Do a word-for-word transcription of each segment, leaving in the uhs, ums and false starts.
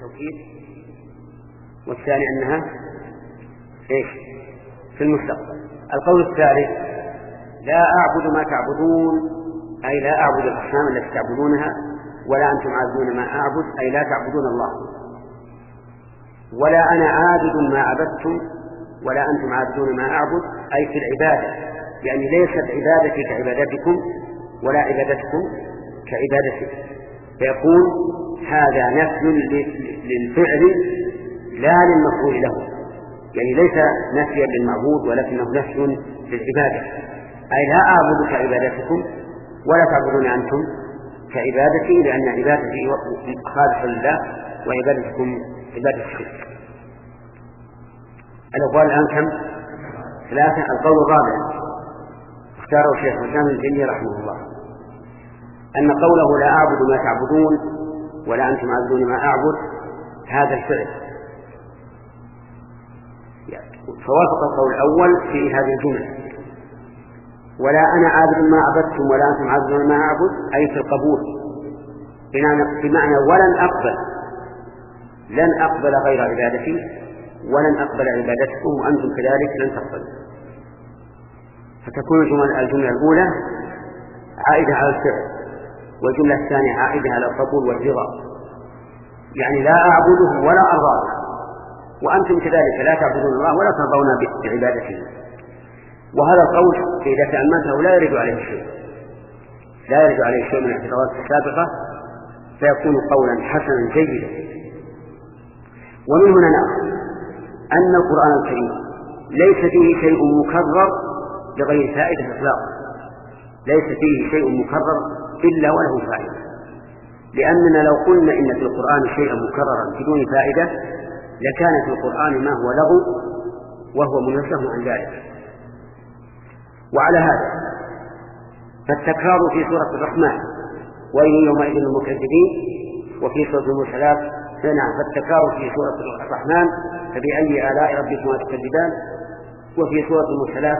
توكيد، والثاني أنها إيش في المستقبل. القول الثالث لا أعبد ما تعبدون، أي لا أعبد الأصنام التي تعبدونها، ولا أنتم عابدون ما أعبد، أي لا تعبدون الله، ولا أنا عابد ما عبدتم ولا أنتم عابدون ما أعبد، أي في العبادة، يعني ليست عبادتي كعبادتكم ولا عبادتكم كعبادتي. فيكون هذا نفي للفعل لا للمفعول له، يعني ليس نفيا للمعبود ولكنه نفي للعبادة، أي لا أعبد كعبادتكم ولا تعبدون أنتم كعبادتي، لأن عبادتي خالصة لله وعبادتكم عبادة الشرك. الأقوال الآن كم؟ ثلاثة. القول الرابع اختاره الشيخ الإسلام ابن تيمية رحمه الله، أن قوله لا أعبد ما تعبدون ولا أنتم عابدون ما أعبد هذا الفعل، فوافق القول الأول في هذه الجملة، ولا أنا عابد ما عبدتم ولا أنتم عابدون ما أعبد، أي في القبول، بمعنى ولن أقبل لن أقبل غير عبادتي ولن أقبل عبادتكم وأنتم كذلك لن تقبلوا. فتكون الجملة الأولى عائدة على الفعل، والجملة الثانية عائدة على القبول والرضا، يعني لا أعبده ولا أرضاه وأنتم كذلك لا تعبدون الله ولا ترضون بعبادته. وهذا القول إذا تأملته لا يرد عليه شيء لا يرد عليه شيء من الاعتراضات السابقة، فيكون قولا حسنا جيدا. ومن هنا نأخذ أن القرآن الكريم ليس فيه شيء مكرر بغير فائدة إطلاقا، ليس فيه شيء مكرر إلا وله فائدة، لأننا لو قلنا إن في القرآن شيئا مكررا بدون فائدة لكان في القرآن ما هو لغو وهو منزه عن ذلك. وعلى هذا فالتكرار في سورة الرحمن ويل يومئذ للمكذبين، وفي سورة المرسلات نعم فالتكرار في سورة الرحمن فبأي آلاء ربكما تكذبان، وفي سورة المرسلات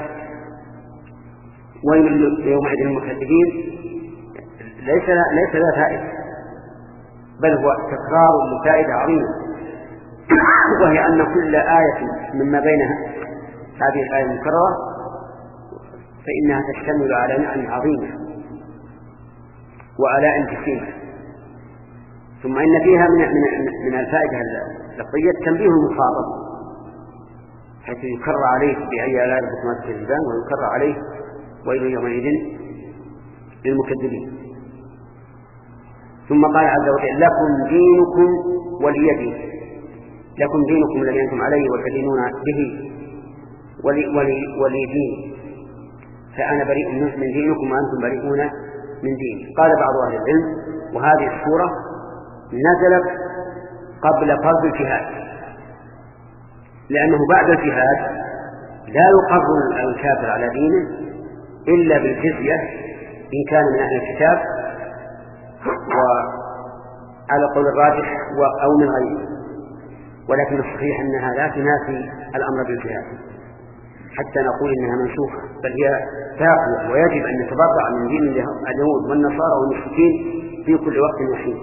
ويل يومئذ للمكذبين ليس ليس لا فائدة، بل هو تكرار لفائدة عظيمة، وهي أن كل آية مما بينها هذه الآية المكررة فإنها تشتمل على نعم عظيمة وآلاء كثيرة. ثم إن فيها من من الفائدة اللفظية تنبيه المخاطب، حيث يكرر عليه بأي آلاء ربكما تكذبان، ويكرر عليه ويل يومئذ للمكذبين. ثم قال عز وجل لكم دينكم ولي دين، لكم دينكم الذي أنتم عليه وتدينون به ولي, ولي, ولي دين، فأنا بريء من دينكم وأنتم بريئون من ديني. قال بعض أهل العلم وهذه السورة نزلت قبل فرض الجهاد، لأنه بعد الجهاد لا يقر الكافر على دينه إلا بالجزية إن كان من أهل الكتاب، وعلى قول الراجح أو من غيره، ولكن الصحيح أنها لا تنافي الأمر بالجهاد حتى نقول إنها منسوخة، بل هي باقية، ويجب أن نتبرع من دين اليهود والنصارى والمشركين في كل وقت وحين.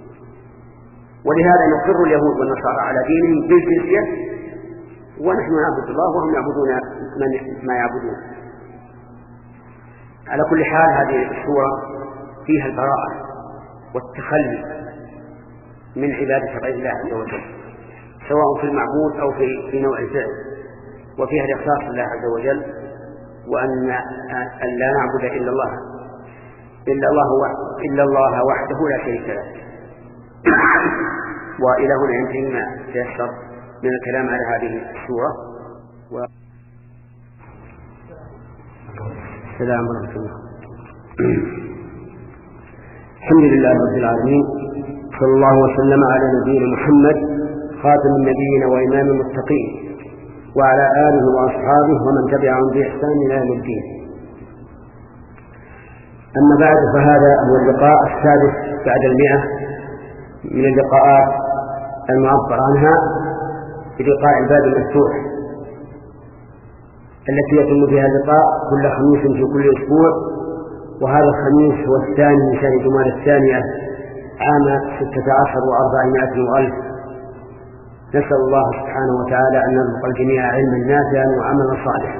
ولهذا نقر اليهود والنصارى على دينهم بالجزية، ونحن نعبد الله وهم يعبدون ما يعبدون. على كل حال هذه السورة فيها البراءة والتخلي من عبادة غير الله عز وجل، سواء في المعبود أو في, في نوع الفعل، وفيها الإخلاص لله عز وجل، وأن أن لا نعبد إلا الله إلا الله إلا الله وحده لا شريك له. وإلى هنا ينتهي ما تيسر من الكلام على هذه السورة. و... السلام عليكم. الحمد لله رب العالمين، صلى الله وسلم على نبينا محمد خاتم النبيين وإمام المتقين، وعلى آله وأصحابه ومن تبعهم بإحسان إلى يوم الدين. أما بعد، فهذا هو اللقاء السادس بعد المئة من اللقاءات المعبر عنها في لقاء الباب المفتوح، التي يتم فيها اللقاء كل خميس في كل أسبوع، وهذا الخميس هو الثاني من شهر جمادى الثانية عام ستة عشر وأربعمائة وألف نسأل الله سبحانه وتعالى أن يرزق الجميع علما نافعا وعملا صالحا.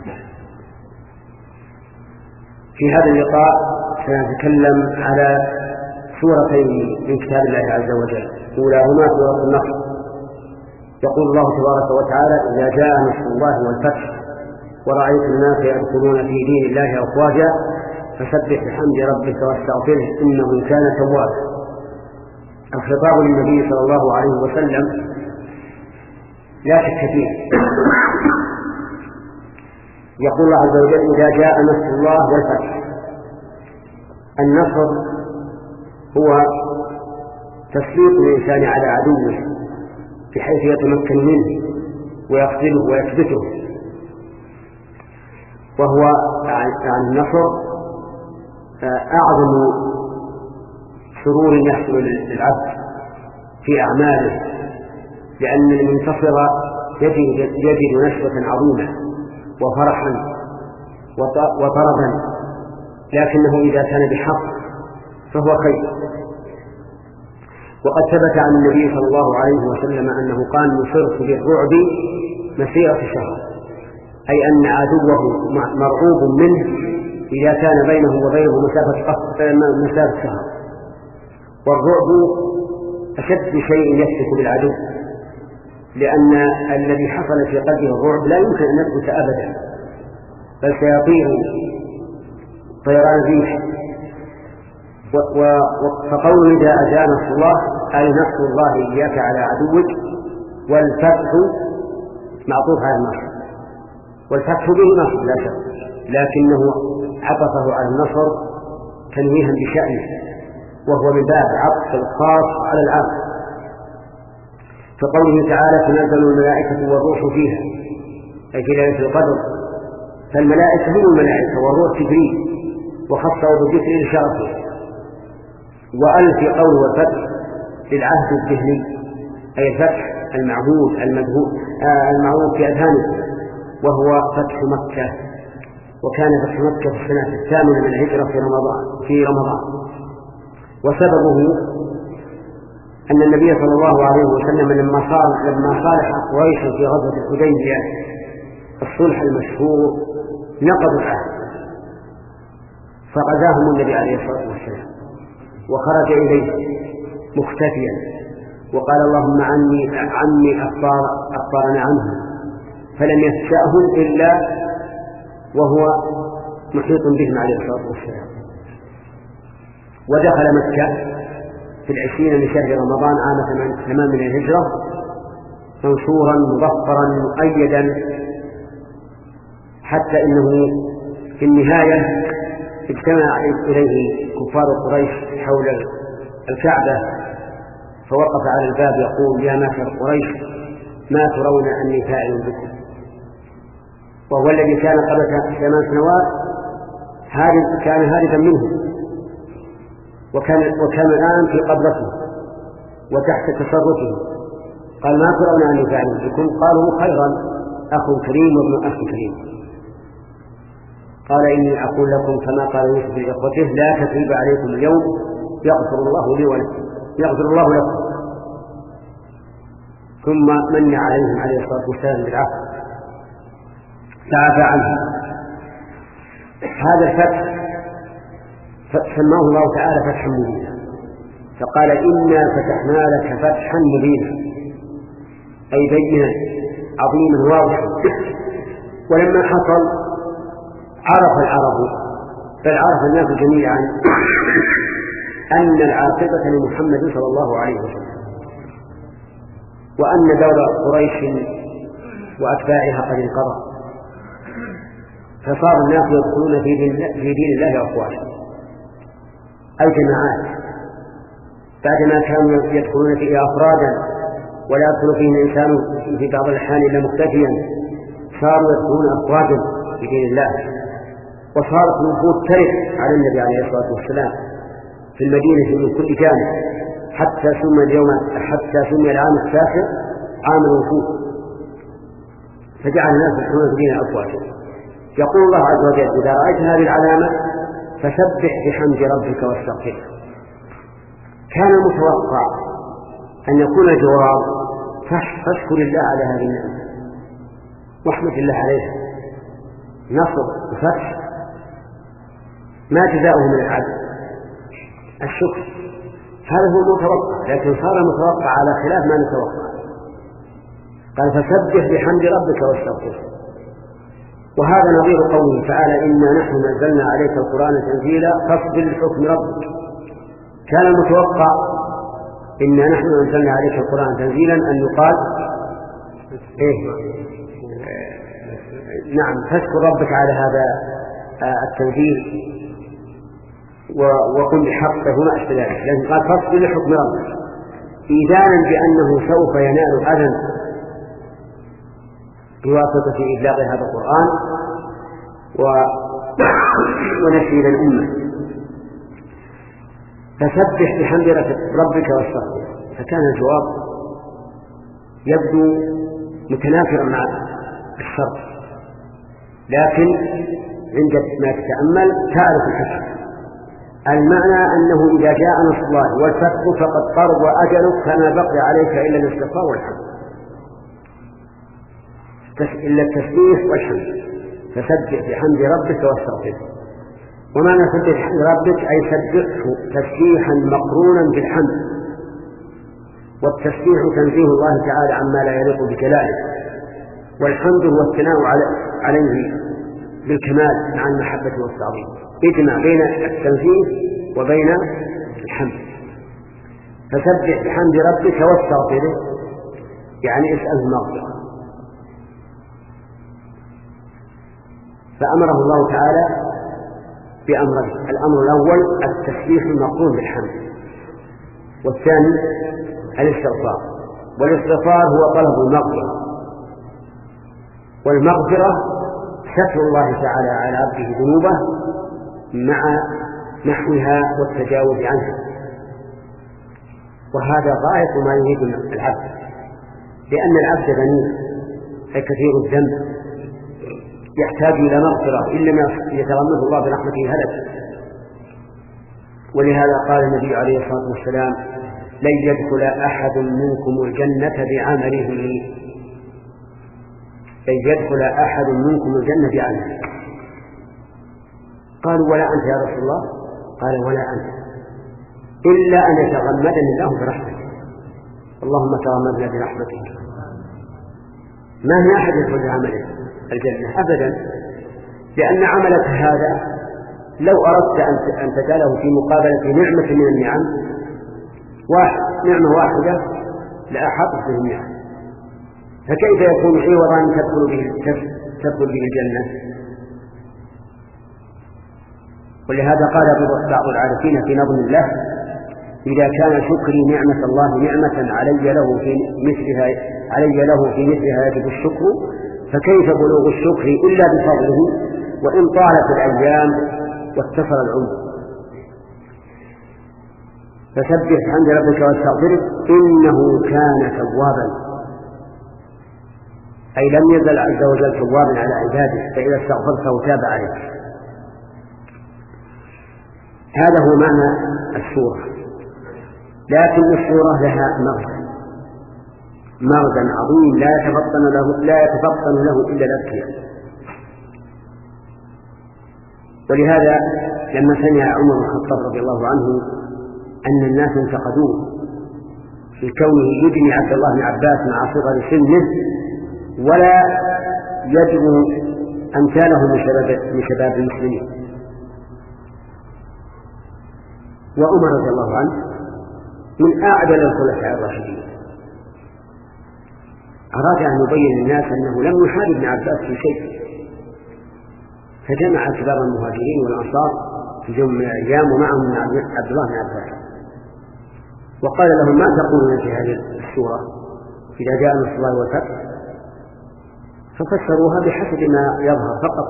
في هذا اللقاء سنتكلم على سورتين من كتاب الله عز وجل، أولاهما سورة النصر. يقول الله تبارك وتعالى: إذا جاء نصر الله والفتح ورأيت الناس يدخلون في دين الله أفواجا فسبح بحمد ربك واستغفره إنه كان توابا. الخطاب للنبي صلى الله عليه وسلم لا شك فيه. يقول الله عز وجل: إذا جاء نصر الله والفتح. النصر هو تسليط الإنسان على عدوه بحيث يتمكن منه ويقتله ويثبته، وهو عن النصر أعظم سرور يحصل للعبد في أعماله، لأن المنتصر يجد, يجد نشوة عظيمة وفرحا وطربا، لكنه إذا كان بحق فهو خير. وقد ثبت عن النبي صلى الله عليه وسلم أنه قال: نصرت بالرعب مسيرة شهر، أي أن عدوه مرعوب منه إذا كان بينه وبينه مسافة مسافة شهر. والرعب أشد شيء يثبت بالعدو، لأن الذي حصل في قلبه الرعب لا يمكن أن يثبت أبدا، بل سيطير طيران ريح. فقول إذا جاء نصر الله أي نصر الله إياك على عدوك، والفتح معطوف على النصر، والفتح به نصر لا شك، لكنه عطفه على النصر تنويها بشأنه، وهو من باب عطف الخاص على العام. فقوله تعالى: تنزل الملائكة والروح فيها، أي في ليلة القدر. فالملائكة هم الملائكة والروح جبريل، وخصه بالذكر لشرفه. وأل في قول والفتح للعهد الذهني، أي الفتح المعهود المذهول آه المعهود في أذهانه، وهو فتح مكة. وكان فتح مكة في السنة الثامنة من الهجرة في رمضان في رمضان وسببه أن النبي صلى الله عليه وسلم لما صار لما صالح قريش في غزوة الحديبية الصلح المشهور نقضوا العهد، فغزاهم النبي عليه الصلاة والسلام وخرج إليه مختفيا وقال: اللهم عني عني أخبار أخبارنا عنهم، فلم يفشأهم إلا وهو محيط بهم عليه الصلاة والسلام. ودخل مكة في العشرين من شهر رمضان عام ثمان من الهجرة منصورا مظفرا مؤيدا، حتى إنه في النهاية اجتمع إليه كفار قريش حول الكعبة، فوقف على الباب يقول: يا معشر قريش ما ترون أني فاعل بكم؟ وهو الذي كان قبل ثمان سنوات كان هاربا منه، وكان, وكان الآن في قبضته وتحت تصرفه. قال: ما ترون أني فاعل بكم؟ قالوا: خيرا، أخ كريم وابن أخ كريم. قال: إني أقول لكم كما قال يوسف لإخوته: لا تثريب عليكم اليوم يغفر الله لي ولكم يغفر الله لكم. ثم من عليهم عليه الصلاة والسلام بالعفو فعفى عنهم. هذا الفتح سماه الله تعالى فتحا مبينا، فقال: إنا فتحنا لك فتحا مبينا، أي بينا عظيما واضحا. ولما حصل عرف العرب بل عرف الناس جميعا أن العاقبة لمحمد صلى الله عليه وسلم، وأن دور قريش وأتباعها قد انقضى، فصار الناس يدخلون في دين, في دين الله أفواجا، أي جماعات، بعدما كانوا يدخلون فيه أفرادا ولا يدخل فيه الإنسان في بعض الأحيان إلا مختفيا، صاروا يدخلون أفواجا في دين الله. وصارت نفوذ ترك على النبي عليه الصلاة والسلام في المدينة من كل جانب، حتى سمي اليوم حتى سمي العام التاسع عام الوفود، فجعل الناس يدخلون في دين أفواجا. يقول الله عز وجل: إذا رأيت هذه العلامة فسبح بحمد ربك واستغفره. كان متوقع أن يكون الجواب فاشكر الله على هذه النعمة واحمد الله عليها. نصر وفتح ما جزاؤه من العبد الشكر، هذا هو المتوقع، لكن صار متوقع على خلاف ما نتوقع. قال فسبح بحمد ربك واستغفره. وهذا نظير قوله تعالى إنا نحن نزلنا عليك القرآن تنزيلا فاصبر لحكم ربك. كان المتوقع إنا نحن نزلنا عليك القرآن تنزيلا أن يقال إيه نعم فاشكر ربك على هذا التنزيل وقل بحقه وما أشبه ذلك، لكن قال فاصبر لحكم ربك إيذانا بأنه سوف ينال أذى بواسطة إبلاغ هذا القرآن ونشره للأمة. فسبح بحمد ربك واستغفره. فكان الجواب يبدو متنافرا مع الشرط، لكن عند ما تتأمل تعرف الحكمة. المعنى أنه إذا جاء نصر الله والفتح فقد قرب أجلك فما بقي عليك إلا الاستغفار والحمد، إلا التسبيح والحمد. فسبح بحمد ربك واستغفره. ومعنى سبح بحمد ربك أي سبحه تسبيحا مقرونا بالحمد، والتسبيح تنزيه الله تعالى عما لا يليق بجلاله، والحمد هو الثناء عليه بالكمال مع المحبة والتعظيم، اجمع بين التنزيه وبين الحمد. فسبح بحمد ربك واستغفره يعني اسأل المغفرة. فأمره الله تعالى بأمرين: الأمر الأول التسبيح المقرون بالحمد، والثاني الاستغفار. والاستغفار هو طلب المغفرة، والمغفرة ستر الله تعالى على عبده ذنوبه مع محوها والتجاوز عنها. وهذا غاية ما يريد العبد، لأن العبد غني أي كثير الذنب يحتاج إلى مغفرة، إن لم يتغمده الله برحمته هلك. ولهذا قال النبي عليه الصلاة والسلام: لن يدخل أحد منكم الجنة بعمله لن يدخل أحد منكم الجنة بعمله. قالوا: ولا أنت يا رسول الله؟ قال: ولا أنت، إلا أن يتغمدني الله برحمته. اللهم تغمدنا برحمتك. ما هي أحد يدخل بعمله الجنة أبدا، لأن عملك هذا لو أردت أن تجعله في مقابلة نعمة من النعم واحد نعمة واحدة لأحاطت به النعم، فكيف يكون عوضا تدخل به تدخل به الجنة؟ ولهذا قال بعض العارفين في نظم الله: إذا كان شكري نعمة الله نعمة علي له في مثلها علي له في مثلها يجب الشكر، فكيف بلوغ الشكر إلا بفضله وإن طالت الأيام واتصل العمر. فسبح بحمد ربك واستغفره إنه كان توابا، أي لم يزل عز وجل توابا على عباده، فإذا استغفرته تاب عليك. هذا هو معنى السورة. لكن السورة لها مغزى مغزى عظيم لا يتفطن له لا يتفطن له إلا الأذكياء. ولهذا لما سمع عمر بن الخطاب رضي الله عنه أن الناس انتقدوه في كونه يدني عبد الله بن عباس مع صغر سنه ولا يدعو أمثاله من شباب من شباب المسلمين، وعمر رضي الله عنه من أعدل الخلفاء الراشدين أراد أن يبين للناس أنه لم يحارب ابن عباس في شيء، فجمع كبار المهاجرين والأنصار في يوم من الأيام ومعهم عبد الله بن عباس، وقال لهم: ما تقولون في هذه السورة إذا جاء نصر الله والفتح؟ ففسروها بحسب ما يظهر فقط.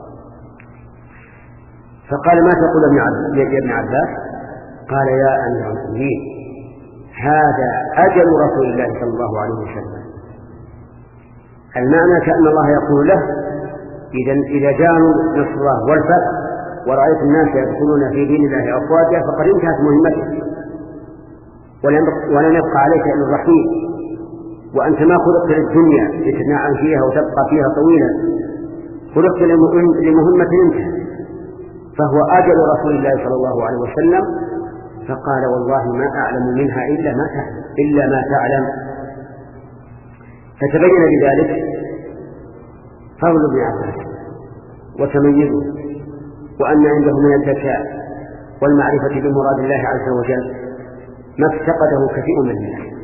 فقال: ما تقول يا ابن عباس؟ قال: يا أمير المؤمنين، هذا أجل رسول الله صلى الله عليه وسلم. المعنى كأن الله يقول له: إذا إذا جاء نصر الله والفتح ورأيت الناس يدخلون في دين الله أفواجا فقد انتهت مهمتك، ولن يبقى عليك إلا الرحيل وأنت ما خلقت للدنيا لتنعم فيها وتبقى فيها طويلا، خلقت لمهمة انت. فهو أجل رسول الله صلى الله عليه وسلم، فقال والله ما أعلم منها إلا ما تعلم إلا ما تعلم. فتبين بذلك فضل ابن عباس وتميزه، وأن عنده من الذكاء والمعرفة بمراد الله عز وجل ما افتقده كثير من الناس.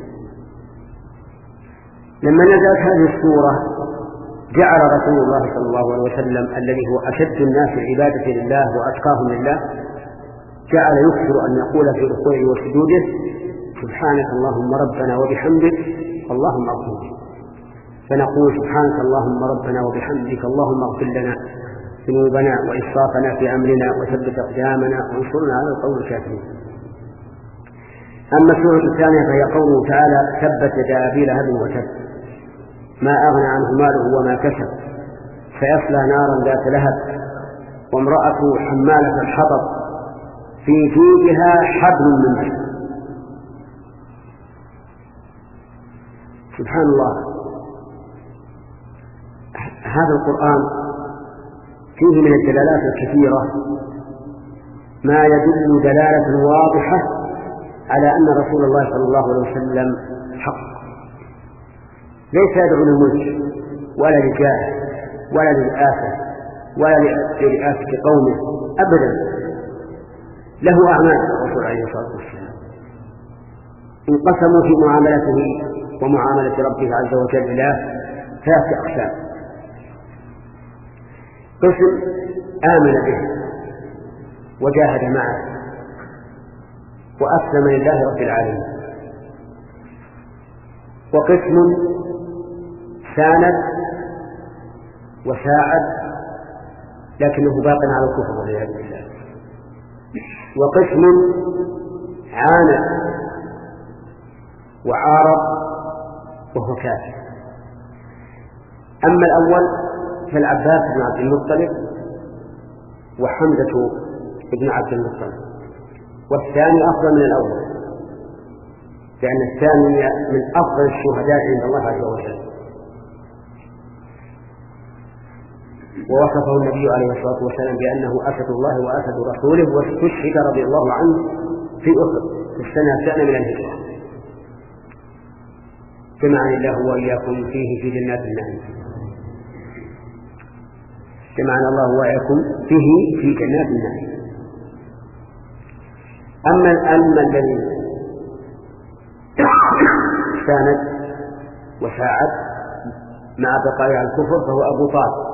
لما نزلت هذه السورة جعل رسول الله صلى الله عليه وسلم الذي هو أشد الناس عبادة لله وأتقاهم لله جعل يكثر أن يقول في ركوعه وسجوده سبحانك اللهم ربنا وبحمدك اللهم اغفر لي. فنقول سبحانك اللهم ربنا وبحمدك اللهم اغفر لنا ذنوبنا وإسرافنا في أمرنا وثبت أقدامنا وانصرنا على القوم الكافرين. أما السورة الثانية فهي قوله تعالى تبت يدا أبي لهب وتب ما أغنى عنه ماله وما كسب سيصلى نارا ذات لهب وامرأته حمالة الحطب في جيدها حبل من مسد. سبحان الله، هذا القرآن فيه من الدلالات الكثيرة ما يدل دلالة واضحة على أن رسول الله صلى الله عليه وسلم حق، ليس يدعو للملك ولا للجاه ولا للآفة ولا لرئاسة قومه أبدا، له أعمال الرسول عليه الصلاة والسلام انقسموا في معاملته ومعاملة ربه عز وجل إلى ثلاث أقسام: قسم آمن به وجاهد معه وأسلم لله رب العالمين، وقسم ساند وساعد لكنه باق على الكفر والعياذ بالله، وقسم عاند وعارض وهو كافر. أما الأول فالعباس بن عبد المطلب وحمزة بن عبد المطلب، والثاني أفضل من الأول لأن الثاني من أفضل الشهداء عند الله عز وجل. ووصفه النبي عليه الصلاة والسلام بأنه أسد الله وأسد رسوله، واستشهد رضي الله عنه في أحد في السنة الثانية من الهجرة. جمعني الله وإياكم فيه في جنات النعيم، جمعنا الله وإياكم فيه في جنات النعيم. أما أما الذي ساند وساعد مع بقاء على الكفر فهو أبو طالب.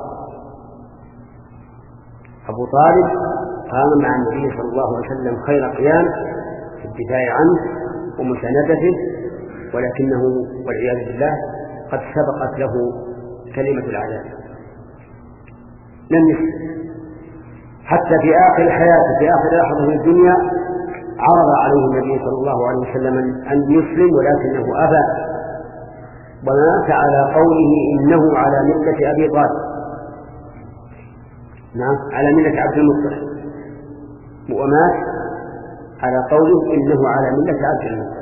أبو طالب قام مع النبي صلى الله عليه وسلم خير قيام في الدفاع عنه ومساندته، ولكنه والعياذ بالله قد سبقت له كلمة العذاب، لم يسلم حتى في آخر حياته في آخر لحظة من الدنيا عرض عليه النبي صلى الله عليه وسلم أن يسلم ولكنه أبى، ومات على قوله إنه على ملة أبي طالب، نعم على ملة عبد المطلب، ومات على قوله إنه على ملة عبد المطلب.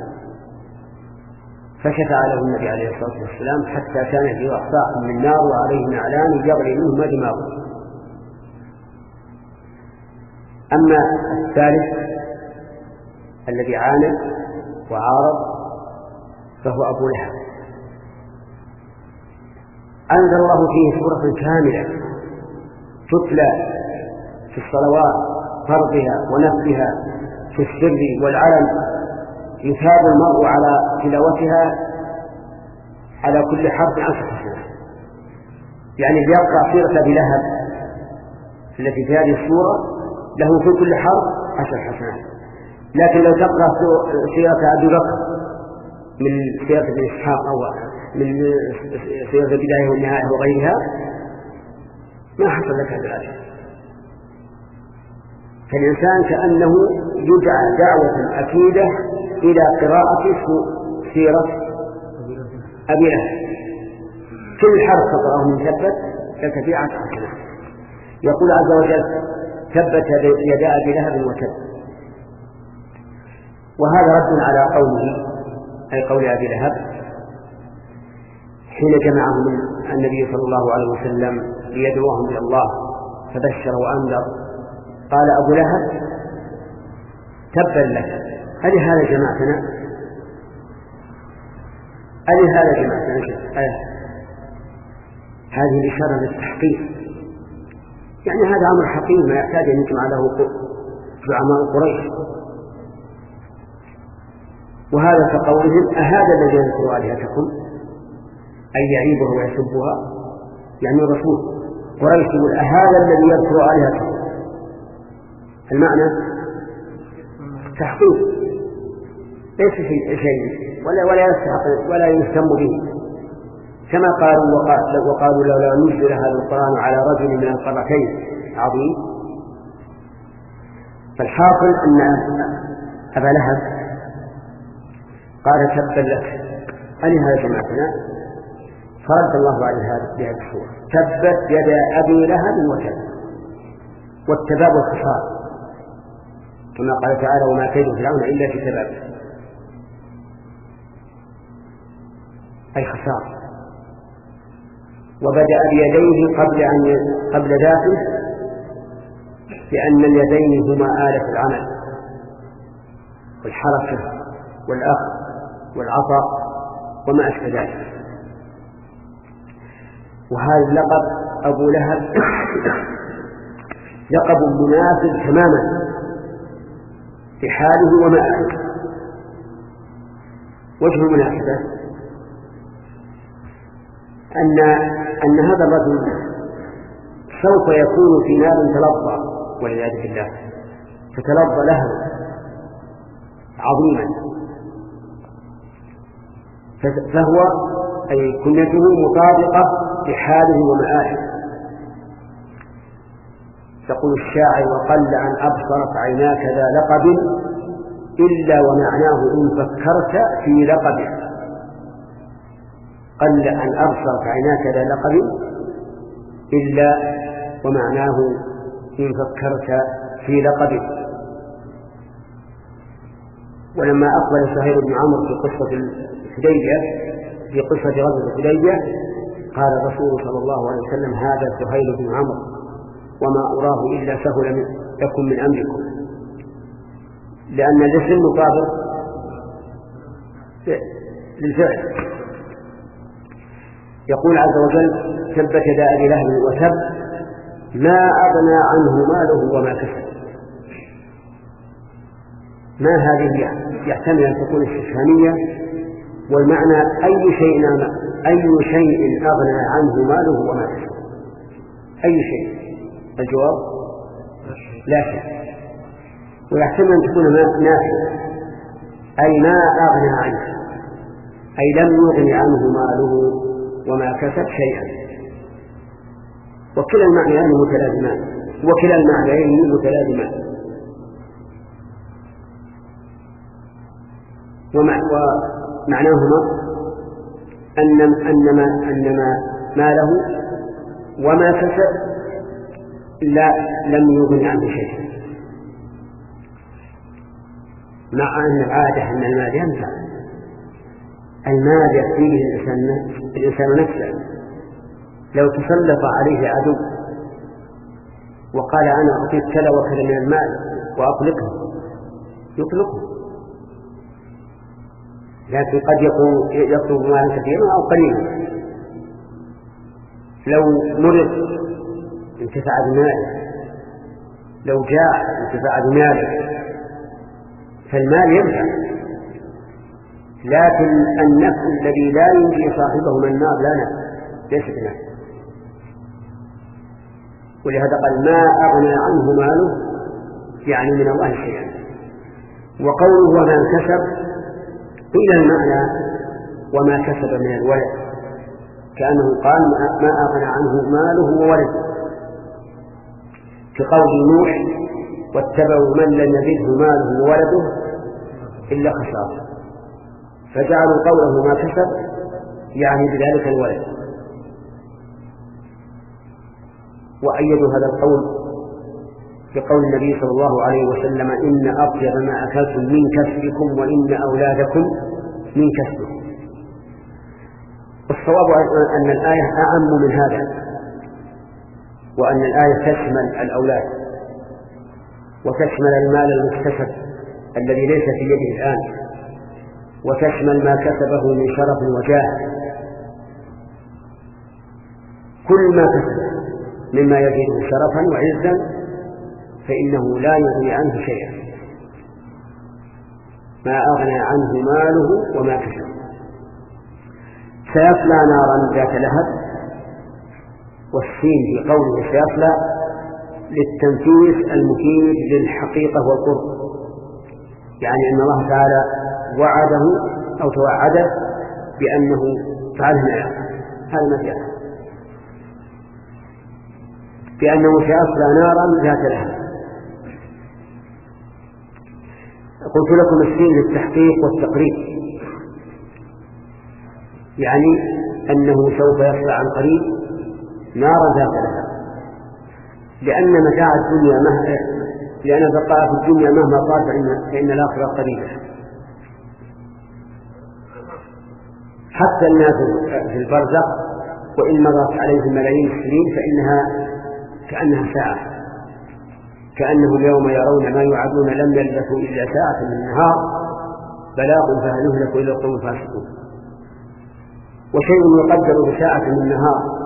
فشفع له النبي عليه الصلاة والسلام حتى كان في أقطاع من نار وعليه نعلان يغلي منهما دماغه. أما الثالث الذي عاند وعارض فهو أبو لهب، أنزل الله فيه سورة كاملة تتلى في الصلوات فرضها ونفلها في السر والعلن، يثاب المرء على تلاوتها على كل حرف عشر حسنات. يعني يقرأ سيرة أبي لهب التي في هذه السورة له في كل حرف عشر حسنات، لكن لو تقرأ سيرة أبي بكر من سيرة ابن إسحاق أو من سيرة البداية والنهاية وغيرها ما حصل لك هذا الأجر. فالإنسان كأنه يدعى دعوة أكيدة إلى قراءة سيرة أبي لهب، كل حرف تقرأه من ثبت لك في عشر حسنات. يقول عز وجل ثبت يدا أبي لهب وتب، وهذا رد على قوله أي قول أبي لهب حين جمعهم النبي صلى الله عليه وسلم ليدعوهم إلى الله فبشر وأنذر قال أبو لهب تبا لك ألهذا جمعتنا ألهذا جمعتنا آه. هذه الإشارة للتحقيق، يعني هذا أمر حقيقي ما يحتاج أن يجمع له زعماء قريش. وهذا كقولهم أهذا الذي يذكر آلهتكم أي يعيبه ويسبها، يعني الرسول قريش يقول أهذا الذي يذكر آلهتكم، المعنى تحقيق ليس شيء ولا ولا يستحق ولا يهتم به، كما قالوا وقالوا لولا نزل هذا القرآن على رجل من القريتين عظيم. فالحاصل أن أبا لهب قال تبا لك ألهذا جماعتنا، فرد الله على هذه الصورة تبت يدا أبي لهب وتب، والتباب والخسار كما قال تعالى وما كيد فرعون إلا في تباب أي خسار. وبدأ بيديه قبل أن قبل ذاته لأن اليدين هما آلة العمل والحركة والأخذ والعطاء وما أشبه ذلك. وهذا اللقب أبو لهب لقب مناسب تماما لحاله ومآله. وجه المناسبة أن أن هذا الرجل سوف يكون في نار تلظى والعياذ بالله، فتلظى له عظيما، فهو أي كنيته مطابقة لحاله ومآله. يقول الشاعر وقل عن أبصرت عيناك ذا لقب إلا ومعناه إن فكرت في لقب، قل أن أبصرت عيناك ذا لقب إلا ومعناه إن فكرت في لقب. ولما أقبل سهيل بن عمرو في قصة الحديبية في قصة غزوة الحديبية قال الرسول صلى الله عليه وسلم هذا سهيل بن عمرو وما أراه إلا سهل لكم من أمركم، لأن الاسم مطابق للفعل. يقول عز وجل تبت يدا أبي لهب وتب ما أغنى عنه ماله وما كسب. ما هذه يحتمل أن تكون استفهامية، والمعنى أي شيء أي شيء أغنى عنه ماله وما كسب، أي شيء. الجواب لا شيء. ويحتمل أن تكون نافية أي ما أغنى عنه أي لم يغن عنه ماله وما كسب شيئا. وكلا المعنيين متلازمان وكلا المعنيين متلازمان ومعناهما أن أنما أنما ماله وما كسب لا لم يغن عنه شيئا، مع أن العادة أن المال ينفع. المال يكفيه الإنسان الإنسان نفسه. لو تسلط عليه عدو وقال أنا أعطيك كذا وكذا من المال وأطلقه يطلقه، لكن قد يكون يطلب مالا كثيرا أو قليلا. لو مرض انتفع بماله، لو جاع انتفع بماله، فالمال ينفع. لكن النفع الذي لا ينجي صاحبه من النار لا نفع، ليس بنفع. ولهذا قال ما أغنى عنه ماله يعني من الله شيئا. وقوله وما كسب إلى المعنى وما كسب من الولد، كأنه قال ما أغنى عنه ماله وولده، كقول نوح واتبعوا من لم يزده ماله وولده إلا خسارة، فجعلوا قوله ما كسب يعني بذلك الولد. وأيدوا هذا القول بقول النبي صلى الله عليه وسلم إن أطيب ما أكلتم من كسبكم وإن أولادكم من كسبكم. والصواب أن الآية أعم من هذا، وأن الآية تشمل الأولاد وتشمل المال المكتسب الذي ليس في يده الآن، وتشمل ما كسبه من شرف وجاه، كل ما كسب مما يزيده شرفا وعزا فإنه لا يغني عنه شيئا، ما أغنى عنه ماله وما كسب. سيصلى نارا ذات لهب، والسين في قوله سيصلى للتنفيذ المفيد للحقيقة والقرب، يعني أن الله تعالى وعده أو توعده بأنه فعله معه، هذا ما جاء بأنه سيصلى نارا ذات لهب. قلت لكم السين للتحقيق والتقريب، يعني أنه سوف يصلى عن قريب نارا ذات لهب، لأن متاع الدنيا مهما لأن البقاء في الدنيا مهما طال فإن, فإن الآخرة قريبة. حتى الناس في البرزخ وإن مضت عليهم ملايين السنين فإنها كأنها ساعة، كأنه اليوم يرون ما يوعدون لم يلبثوا إلا ساعة من النهار بلاغ فهل يهلك إلا القوم الفاسقون. وشيء يقدر بساعة من النهار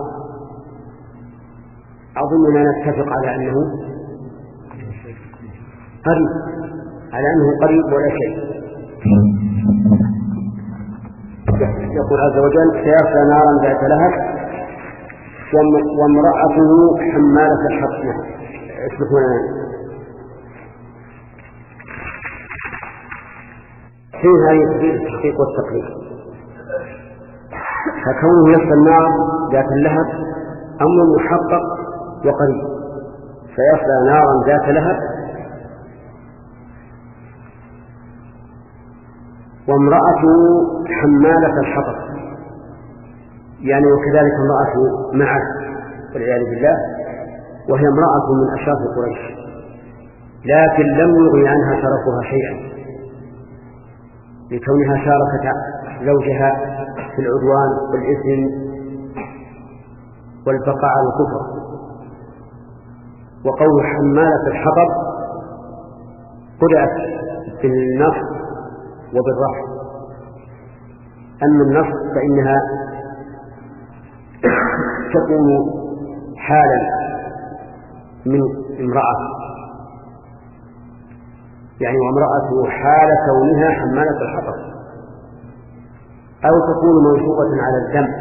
أظننا نتفق على أنه قريب، على أنه قريب ولا شيء. يقول عز وجل سيصلى نارا ذات لهب وامرأته حمالة الحطب. اسمعوا فيها يثبت التحقيق والتقريب، فكونه يصلى النار ذات اللهب أمر محقق وقريب، سيصلى نارا ذات لهب وامرأته حمالة الحطب، يعني وكذلك امرأته معه والعياذ بالله، وهي امرأة من أشراف قريش، لكن لم يغن عنها شرفها شيئا لكونها شاركت زوجها في العدوان والإثم والبقاء على الكفر. وقول حمالة الحطب قرأت بالنصب وبالرفع، أما النصب فإنها تكون حالا من امرأة، يعني وامرأته حال كونها حمالة الحطب، أو تكون منصوبة على الذنب،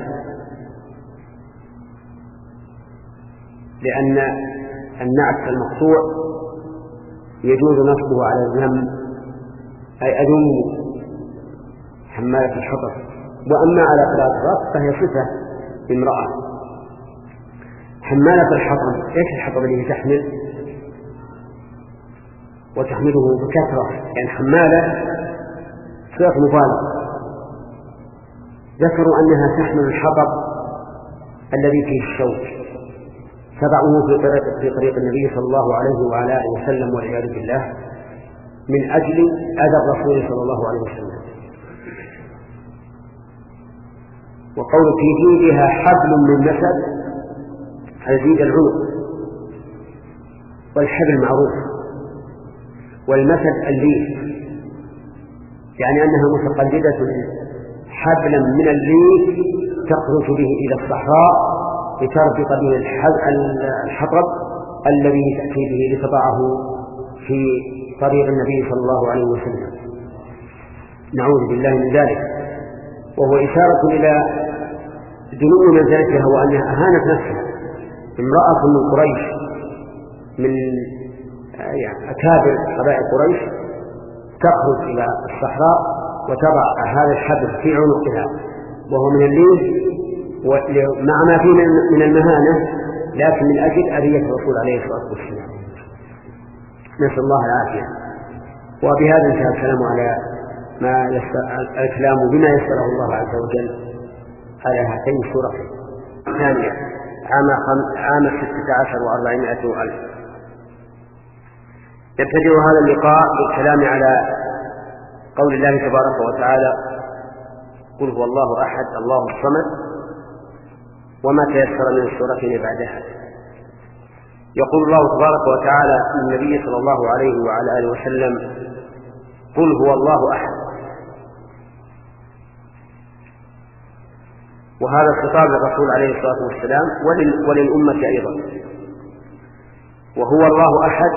لأن النعت المقطوع يجوز نصبه على الذنب، أي أذم حمالة الحطب. وأما على قراءة الرفع فهي صفة امرأة حمالة الحطب. إيش الحطب اللي تحمل وتحمله بكثرة، يعني حمالة صيغة مبالغة. ذكروا أنها تحمل الحطب الذي فيه الشوك، تبعه في طريق, في طريق النبي صلى الله عليه وعلى آله وسلم والعياذ بالله من أجل أذى الرسول صلى الله عليه وسلم. وقول في جيدها حبل من مسد، الجيد العنق، والحبل معروف، والمسد الليف، يعني أنها متقلدة حبلا من الليف تخرج به إلى الصحراء لتربط به الحطب الذي تأتي به لتضعه في طريق النبي صلى الله عليه وسلم، نعوذ بالله من ذلك. وهو إشارة إلى دنو منزلتها وأنها أهانت نفسها، امرأة من قريش من يعني أكابر قبائل قريش تخرج إلى الصحراء وتضع هذا الحبل في عنقها وهو من الليل مع ما فيه من المهانة، لكن من أجل أذية الرسول عليه الصلاة والسلام، نسأل الله العافية. وبهذا انتهى الكلام على ما يسر الكلام بما يسره الله عز وجل على هاتين السورتين. الثانية عام عام ستة عشر وأربعمائة ألف. يبتدئ هذا اللقاء بالكلام على قول الله تبارك وتعالى: قل هو الله أحد الله الصمد وما تيسر من السورتين بعدها. يقول الله تبارك وتعالى للنبي صلى الله عليه وعلى آله وسلم قل هو الله أحد، وهذا الخطاب للرسول عليه الصلاة والسلام وللأمة أيضا. وهو الله أحد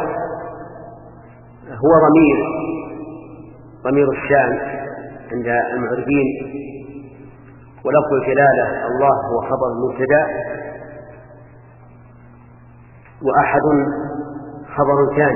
هو ضمير ضمير الشان عند المعربين، ولفظ الجلالة الله هو خبر المبتدأ، وأحد خبر ثاني.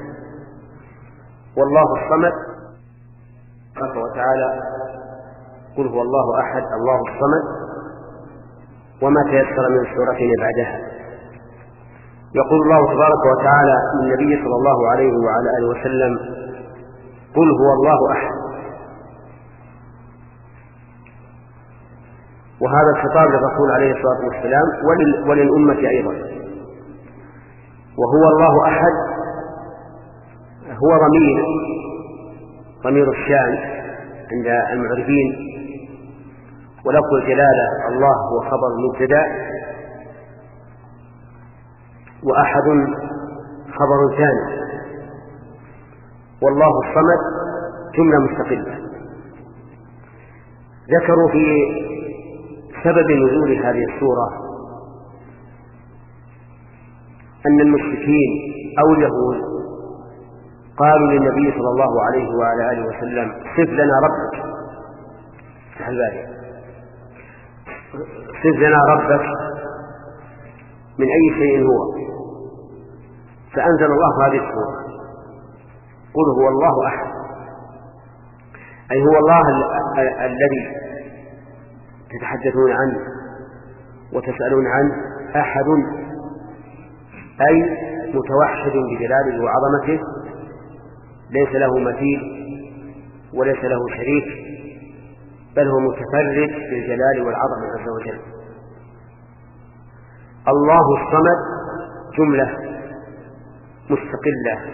والله الصمد قال وتعالى قل هو الله أحد الله الصمد وما تيسر من السورتين بعدها. يقول الله تبارك وتعالى للنبي صلى الله عليه وعلى آله وسلم قل هو الله أحد، وهذا الخطاب للرسول عليه الصلاة والسلام وللأمة أيضا. وهو الله أحد هو ضمير ضمير الشان عند المعربين، ولفظ الجلالة الله هو خبر المبتدأ، وأحد خبر ثاني. والله الصمد جملة مستقلة. ذكروا في سبب نزول هذه السورة أن المشركين أو اليهود قالوا للنبي صلى الله عليه وعلى آله وسلم صف لنا ربك، صف لنا ربك من أي شيء هو. فأنزل الله هذه السورة قل هو الله أحد، أي هو الله الذي تتحدثون عنه وتسألون عنه أحد، أي متوحد بجلاله وعظمته، ليس له مثيل وليس له شريك، بل هو متفرد بالجلال والعظمة عز وجل. الله الصمد جملة مستقلة،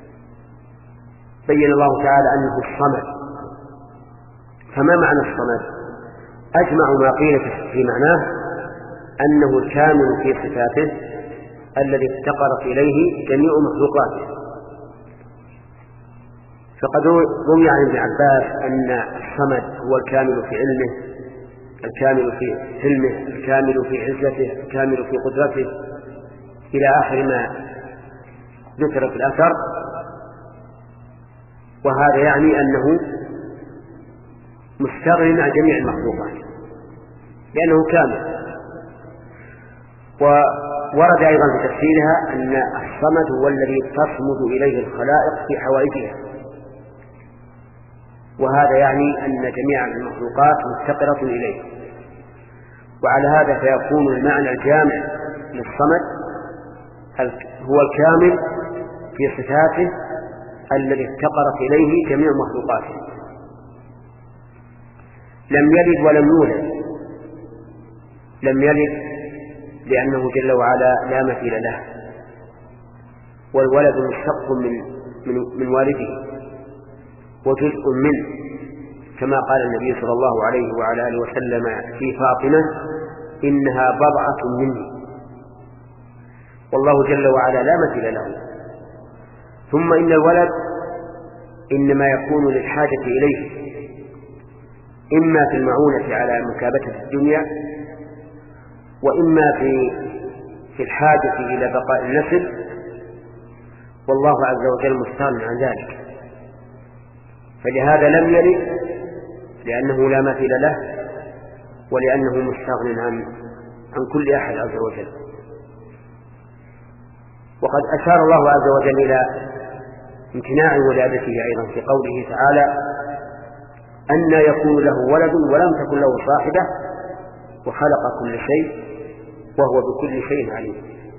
بين الله تعالى أنه الصمد. فما معنى الصمد؟ أجمع ما قيل في معناه أنه الكامل في صفاته الذي افتقرت إليه جميع مخلوقاته. فقد روي عن ابن عباس أن الصمد هو الكامل في علمه، الكامل في حلمه، الكامل في عزته، الكامل في قدرته، إلى آخر ما ذكر في الأثر. وهذا يعني أنه مستغنٍ عن جميع المخلوقات لأنه كامل. وورد أيضا في تفسيرها أن الصمد هو الذي تصمد إليه الخلائق في حوائجها، وهذا يعني أن جميع المخلوقات مفتقرة إليه. وعلى هذا فيكون المعنى الجامع للصمد هو الكامل في صفاته الذي افتقرت إليه جميع مخلوقاته، لم يلد ولم يولد. لم يلد لأنه جل وعلا لا مثيل له، والولد مشتق من, من, من والده وجزء منه، كما قال النبي صلى الله عليه وعلى آله وسلم في فاطمة إنها بضعة مني. والله جل وعلا لا مثيل له. ثم إن الولد إنما يكون للحاجة إليه، إما في المعونة على مكابتة الدنيا، وإما في في الحاجة إلى بقاء النسل، والله عز وجل مستغن عن ذلك. فلهذا لم يلد لأنه لا مثيل له، ولأنه مستغن عن عن كل أحد عز وجل. وقد أشار الله عز وجل إلى امتناع ولادته أيضا في قوله تعالى أن يكون له ولد ولم تكن له صاحبة وخلق كل شيء وهو بكل شيء عليم.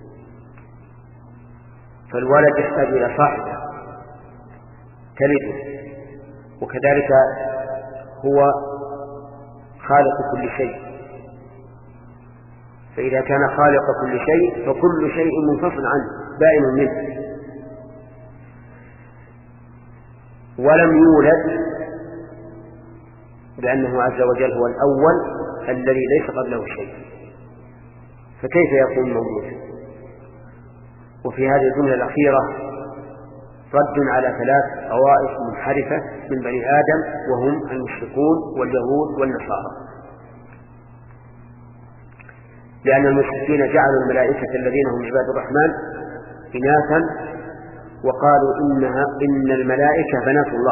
فالولد يحتاج إلى صاحبة تلده، وكذلك هو خالق كل شيء، فإذا كان خالق كل شيء فكل شيء منفصل عنه بائن منه. ولم يولد بأنه عز وجل هو الأول الذي ليس قبله شيء، فكيف يكون موجودا؟ وفي هذه الجملة الأخيرة رد على ثلاث طوائف منحرفة من بني آدم، وهم المشركون واليهود والنصارى، لأن المشركين جعلوا الملائكة الذين هم عباد الرحمن إناثا، وقالوا إنها إن الملائكة بنات الله،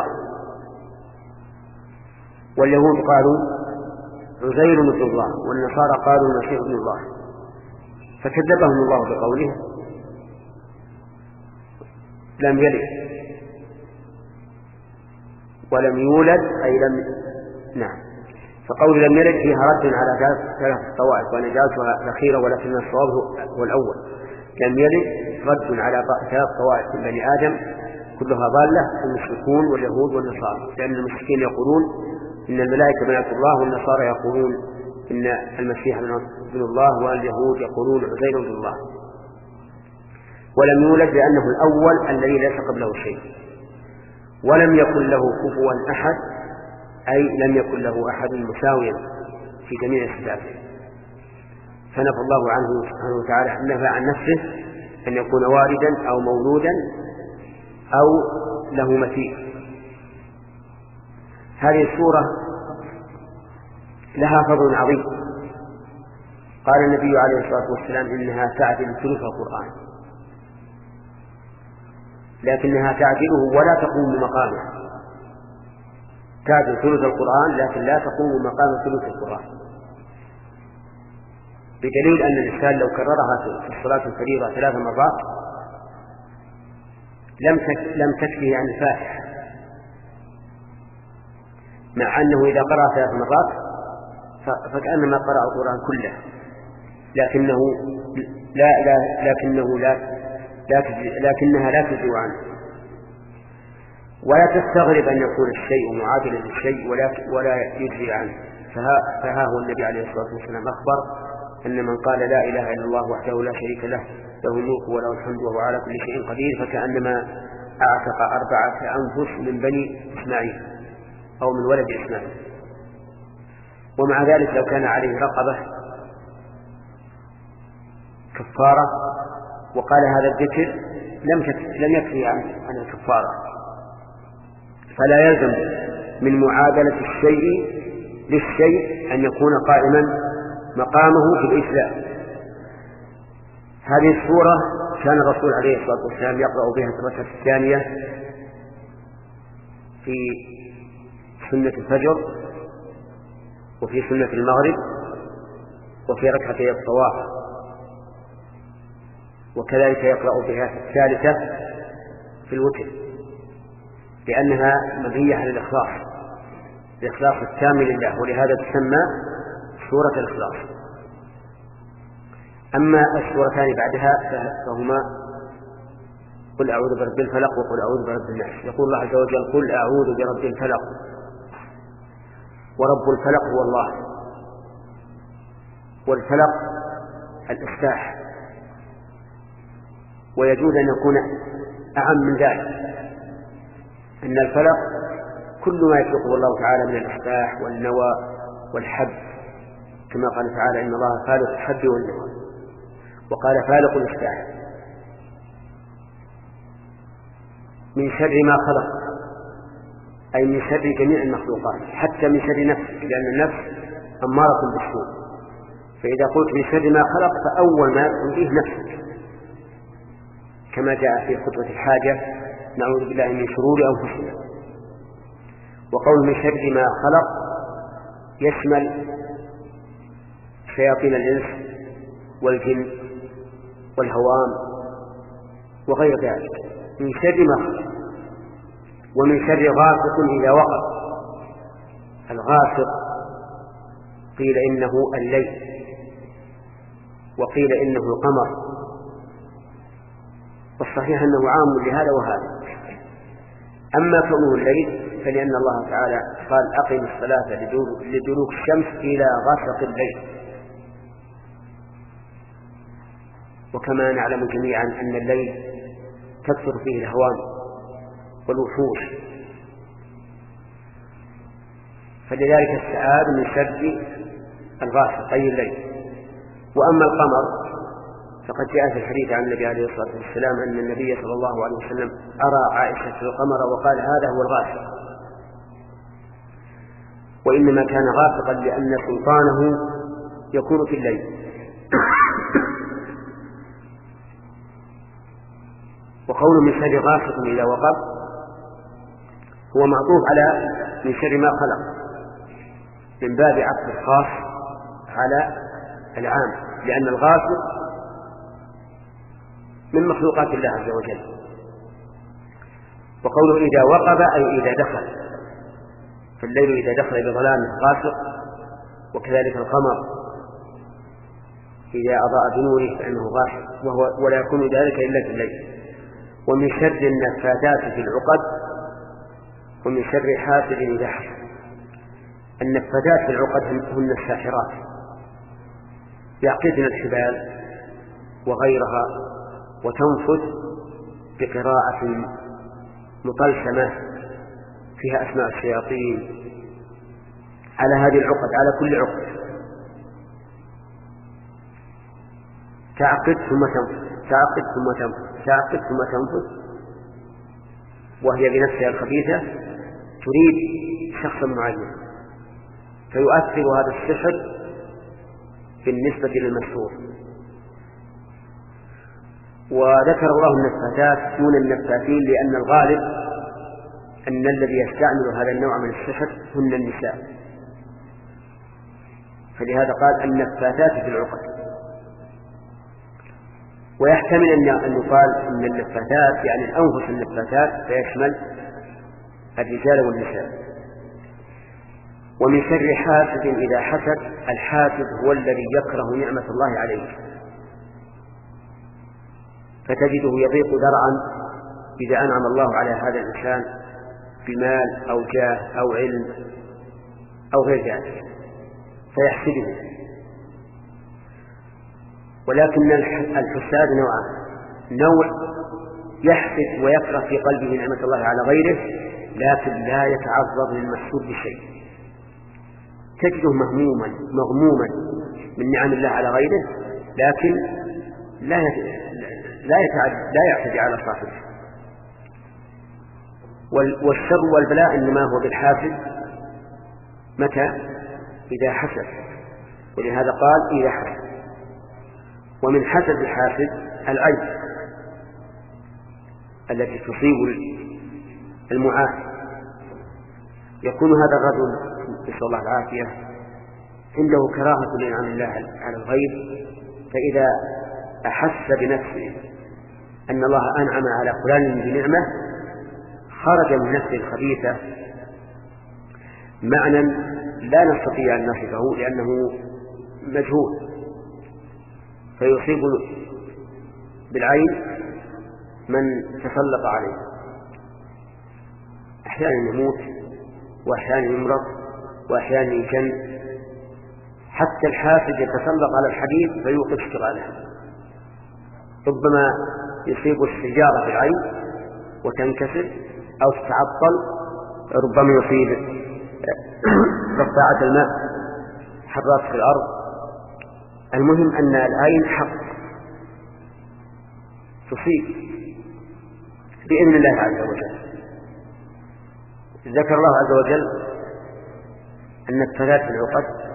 واليهود قالوا عزير ابن الله، والنصارى قالوا المسيح ابن الله، فكذبهم الله بقوله لم يلد ولم يولد، أي لم نعم فقول لم يلد فيها رد على ثلاث طوائف، وأنا جعلتها الأخيرة ولكن الصواب هو الأول. لم يلد رد على ثلاث طوائف من بني آدم كلها ضالة، المشركون واليهود والنصارى، لأن المشركين يقولون إن الملائكة بنات الله، والنصارى يقولون إن المسيح ابن الله، واليهود يقولون عزير ابن الله. ولم يولد لأنه الأول الذي ليس قبله شيء، ولم يكن له كفوا أحد، أي لم يكن له أحد مساويا في جميع صفاته، فنفى الله عنه سبحانه وتعالى نفى عن نفسه أن يكون والدا أو مولودا أو له مثيل. هذه السورة لها فضل عظيم، قال النبي عليه الصلاة والسلام إنها تعدل ثلث القرآن، لكنها تعدله ولا تقوم مقامه، تعدل ثلث القرآن لكن لا تقوم مقام ثلث القرآن، بدليل أن الإنسان لو كررها في الصلاة الفريضة ثلاث مرات لم لم تكفيه عن الفاتحة، مع أنه إذا قرأ ثلاث مرات فكأنما قرأ القرآن كله، لكنه لا لا لكنه لا, لا لكنها لا تجزئ عنه. ولا تستغرب أن يكون الشيء معادلا للشيء ولا ولا يجزي عنه، فها, فها هو النبي عليه الصلاة والسلام أخبر أن من قال لا إله إلا الله وحده لا شريك له له الملك وله الحمد وهو على كل شيء قدير، فكأنما أعتق أربعة أنفس من بني إسماعيل أو من ولد إسماعيل. ومع ذلك لو كان عليه رقبة كفارة وقال هذا الذكر لم لم يكفي عن الكفارة، فلا يلزم من معادلة الشيء للشيء أن يكون قائما مقامه في الإسلام. هذه السورة كان الرسول عليه الصلاة والسلام يقرأ بها في الركعة الثانية في سنة الفجر، وفي سنة المغرب، وفي ركعتي الطواف، وكذلك يقرأ بها في الثالثة في الوتر، لأنها مبنية على الإخلاص، الإخلاص التام لله، ولهذا تسمى سورة الإخلاص. أما السورتان بعدها فهما قل أعوذ برب الفلق وقل أعوذ برب الناس. يقول الله عز وجل قل أعوذ برب الفلق، ورب الفلق هو الله، والفلق الإفتاح، ويجوز أن يكون أعم من ذلك، أن الفلق كل ما يخلقه الله تعالى من الإفتاح والنوى والحب، كما قال تعالى إن الله فالق الحب والنوى، وقال فالق الإفتاح من شر ما خلق، أي من شر جميع المخلوقات، حتى من شر نفسك، لأن النفس أمارة بالسوء، فإذا قلت من شر ما خلق فأول ما يدخل فيه نفسك، كما جاء في خطبة الحاجة نعوذ بالله من شرور أنفسنا. وقول من شر ما خلق يشمل شياطين الإنس والجن والهوام وغير ذلك، من شر ما خلق، ومن شر غاسق إذا وقب. الغاسق قيل إنه الليل، وقيل إنه القمر، والصحيح أنه عام لهذا وهذا. أما كونه الليل فلأن الله تعالى قال أقم الصلاة لدلوك الشمس إلى غسق الليل، وكما نعلم جميعا أن الليل تكثر فيه الهوام والوحوش، فلذلك استعاذ من شر الغاسق أي الليل. وأما القمر فقد جاء في الحديث عن النبي عليه الصلاة والسلام أن النبي صلى الله عليه وسلم أرى عائشة القمر وقال هذا هو الغاسق، وإنما كان غاسقا لأن سلطانه يكون في الليل. وقول من شر غاسق إذا وقب هو معطوف على من شر ما خلق من باب عطف الخاص على العام، لأن الغاسق من مخلوقات الله عز وجل. وقوله إذا وقب أي إذا دخل، فالليل إذا دخل بظلام غاسق، وكذلك القمر إذا أضاء بنوره فإنه غاسق، وهو ولا يكون ذلك إلا في الليل. ومن شر النفاثات في العقد ومن شر حاسد إذا حسد. النفاثات في العقد هن الساحرات، يعقدن الحبال وغيرها وتنفذ بقراءة مطلسمة فيها أسماء الشياطين على هذه العقد، على كل عقد تعقد ثم تنفذ، تعقد ثم تنفذ، تعقد ثم تنفذ، وهي بنفسها الخبيثة تريد شخصا معين، فيؤثر هذا السحر بالنسبة للمسحور. وذكر الله النفاثات دون النفاثين لأن الغالب أن الذي يستعمل هذا النوع من السحر هن النساء، فلهذا قال النفاثات في العقد. ويحتمل أن يقال أن النفاثات يعني الأنفس النفاثات فيشمل الرجال والنساء. ومن شر حاسد إذا حسد. الحاسد هو الذي يكره نعمة الله عليه، فتجده يضيق ذرعا إذا أنعم الله على هذا الإنسان بمال أو جاه أو علم أو غير ذلك فيحسده. ولكن الحساد نوعان: نوع يحسد ويكره في قلبه نعمة الله على غيره لكن لا يتعرض للمحسود بشيء، تجده مهموما مغموما من نعم الله على غيره لكن لا لا لا يعتدي على صاحبه. والشر والبلاء إنما هو بالحاسد متى؟ إذا حسد، ولهذا قال إذا حسد. ومن حسد الحاسد العيب التي تصيب المعافى. يكون هذا الرجل نسأل الله العافية عنده كراهة لنعم الله على الغير، فإذا أحس بنفسه أن الله أنعم على فلان بنعمة خرج من نفسه الخبيثة معنى لا نستطيع أن نصفه لأنه مجهول، فيصيب بالعين من تسلط عليه، أحيانا يموت وأحيانا يمرض وأحيانا يجن. حتى الحاسد يتسلط على الحديد فيوقف اشتغاله، ربما يصيب السجارة في العين وتنكسر أو تتعطل، ربما يصيب رفاعة الماء حرات في الأرض. المهم أن العين حق تصيب بإذن الله عز وجل. ذكر الله عز وجل أن الثلاث العقد،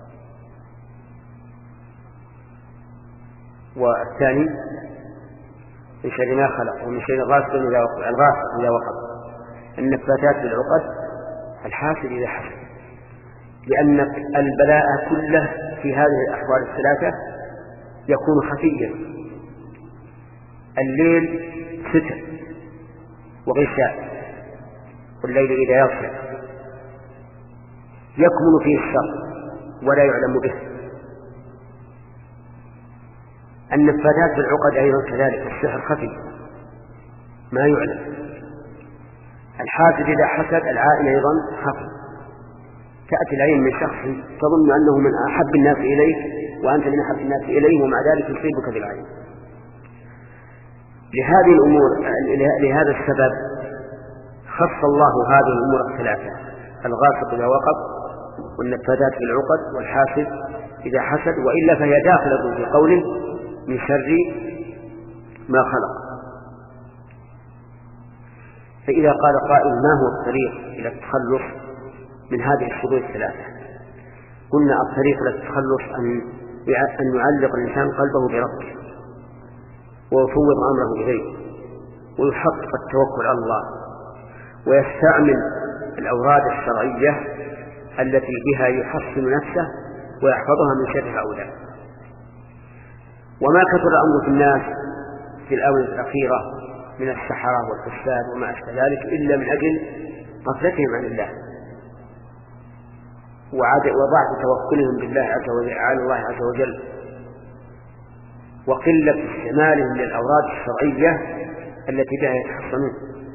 والثاني من شر ما خلق ومن شر غاسق إذا وقب. الغاسق إذا وقب. النفاثات بالعقد الحاسد إذا حسد، لأن البلاء كله في هذه الأحوال الثلاثة يكون خفيا. الليل ستر وغشاء، والليل إذا يغشى يكمن فيه الشر ولا يعلم به. النفاثات بالعقد أيضا كذلك، السحر خفي ما يعلم. الحاسد إذا حسد العائن أيضا خفي، تأتي العين من شخص تظن أنه من أحب الناس إليك وأنت من أحب الناس إليه ومع ذلك يصيبك بالعين. لهذه الأمور لهذا السبب خص الله هذه الأمور الثلاثة: الغاسق إذا وقب والنفاذات في العقد والحاسد إذا حسد، وإلا فهي داخلة في قوله من شر ما خلق. فإذا قال قائل ما هو الطريق إلى التخلص من هذه الشرور الثلاثة؟ قلنا الطريق إلى التخلص أن أن يعلق الإنسان قلبه بربه ويفوض أمره إليه ويحقق التوكل على الله ويستعمل الأوراد الشرعية التي بها يحصن نفسه ويحفظها من شر هؤلاء. وما كثر الأمر في الناس في الآونة الأخيرة من السحرة والفساد وما أشبه ذلك إلا من أجل غفلتهم عن الله وضعف توكلهم بالله عز وجل على الله عز وجل وقلة استعمالهم للأوراد الشرعية التي بها يتحصنون.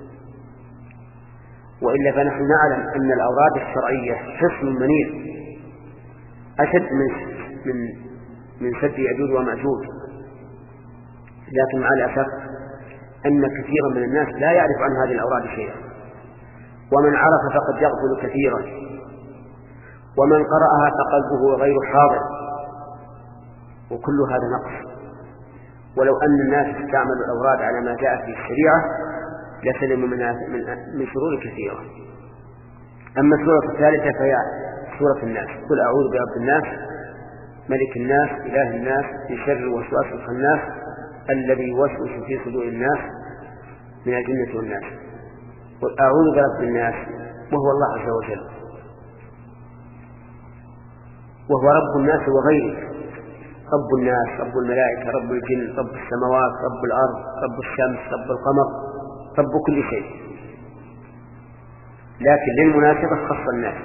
وإلا فنحن نعلم أن الأوراد الشرعية حصن منير أشد من من من سد يأجوج ومأجوج، لكن مع الأسف أن كثيرا من الناس لا يعرف عن هذه الأوراد شيئا، ومن عرف فقد يغفل كثيرا، ومن قرأها فقلبه غير حاضر، وكل هذا نقص. ولو أن الناس استعملوا الأوراد على ما جاء في الشريعة لسلموا من من شرور كثيرة. أما السورة الثالثة فهي سورة الناس. قل أعوذ برب الناس ملك الناس إله الناس من شر الوسواس الخناس الذي يوسوس في صدور الناس من الجنة والناس. قل أعوذ برب الناس وهو الله عز وجل، وهو رب الناس وغيره، رب الناس، رب الملائكة، رب الجن، رب السماوات، رب الأرض، رب الشمس، رب القمر، رب كل شيء. لكن للمناسبة خص الناس.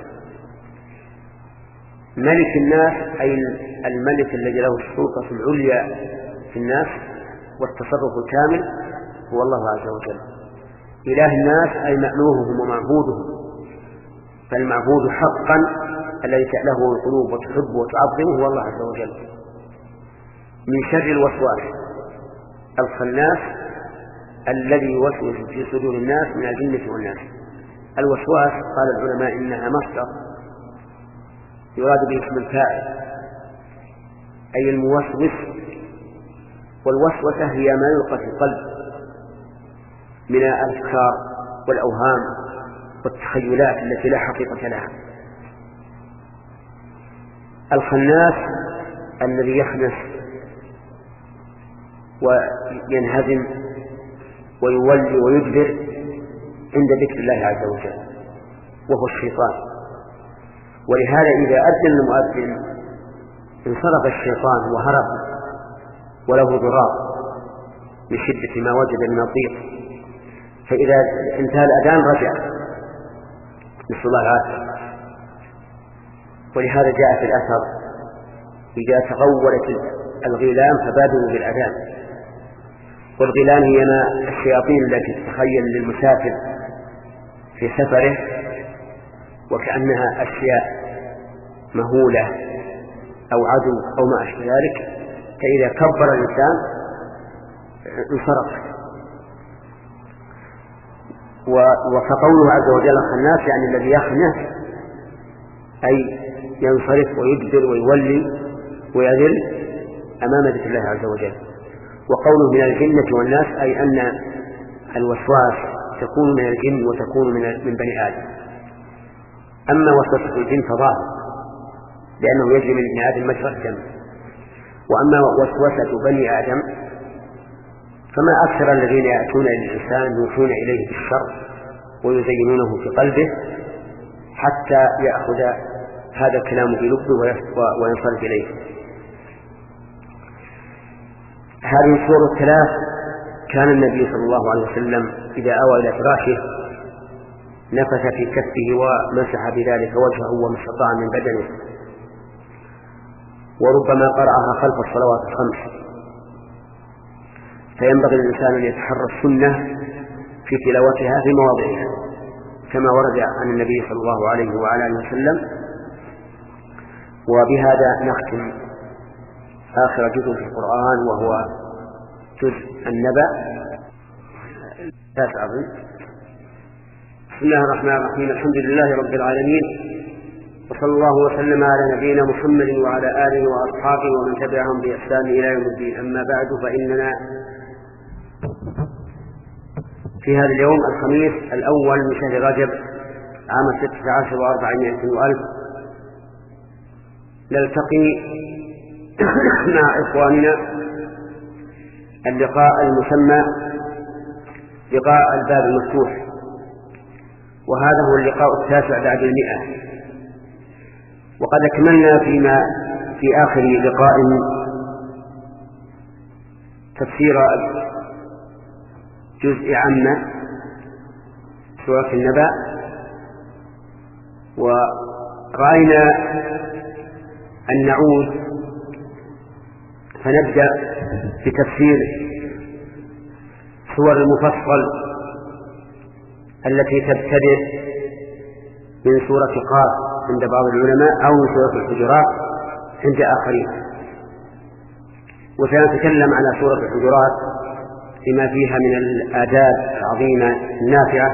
ملك الناس أي الملك الذي له السلطة العليا في الناس والتصرف الكامل هو الله عز وجل. إله الناس أي مألوههم ومعبودهم، فالمعبود حقا الذي تأله القلوب وتحب وتعظمه هو الله عز وجل. من شر الوسواس الخناس الذي يوسوس في صدور الناس من الجنة والناس. الوسواس قال العلماء إنها مصدر يراد به اسم الفاعل أي الموسوس، والوسوسة هي ما يلقى في القلب من الأفكار والأوهام والتخيلات التي لا حقيقة لها. الخناس الذي يخنس وينهزم ويولي ويدبر عند ذكر الله عز وجل وهو الشيطان. ولهذا إذا أذن المؤذن انصرف الشيطان وهرب وله ضرار من شدة ما وجد من الضيق، فإذا انتهى الأذان رجع، نسأل الله العافية. ولهذا جاء في الأثر إذا تغولت الغيلان فبادروا بالأذان. والغيلان هي الشياطين التي تتخيل للمسافر في سفره وكأنها أشياء مهولة أو عدو أو ما أشبه ذلك، فإذا كبر الإنسان انصرف. وفقوله عز وجل الخناس يعني الذي يخنس أي ينصرف ويدبر ويولي ويذل أمام ذكر الله عز وجل. وقوله من الجنة والناس أي أن الوسواس تكون من الجن وتكون من من بني آدم. أما وسوسة الجن فظاهر لأنه يجري من ابن آدم مجرى الدم، وأما وسوسة بني آدم فما أكثر الذين يأتون للإنسان يوحون إليه بالشر ويزينونه في قلبه حتى يأخذ هذا الكلام في لبه وينصرف إليه. هذه الصور الثلاث كان النبي صلى الله عليه وسلم إذا أوى إلى فراشه نفث في كفه ومسح بذلك وجهه وما استطاع من بدنه، وربما قرأها خلف الصلوات الخمس. فينبغي للإنسان أن يتحرى السنة في تلاوتها في مواضعها كما ورد عن النبي صلى الله عليه وعلى آله وسلم. وبهذا نختم آخر جزء في القرآن وهو جزء النبأ. بسم الله الرحمن الرحيم. الحمد لله رب العالمين، وصلى الله وسلم على نبينا محمد وعلى آله وأصحابه ومن تبعهم بإحسان إلى يوم الدين. أما بعد، فإننا في هذا اليوم الخميس الأول من شهر رجب عام ستة عشر وأربعمائة وألف نلتقي مع إخواننا اللقاء المسمى لقاء الباب المفتوح، وهذا هو اللقاء التاسع بعد المئة. وقد أكملنا فيما في آخر لقاء تفسير جزء عامة سورة النبأ، ورأينا أن نعود فنبدأ بتفسير سور المفصل التي تبتدئ من سورة قاف عند بعض العلماء أو من سورة الحجرات عند آخرين. وسنتكلم على سورة الحجرات بما فيها من الآداب العظيمة النافعة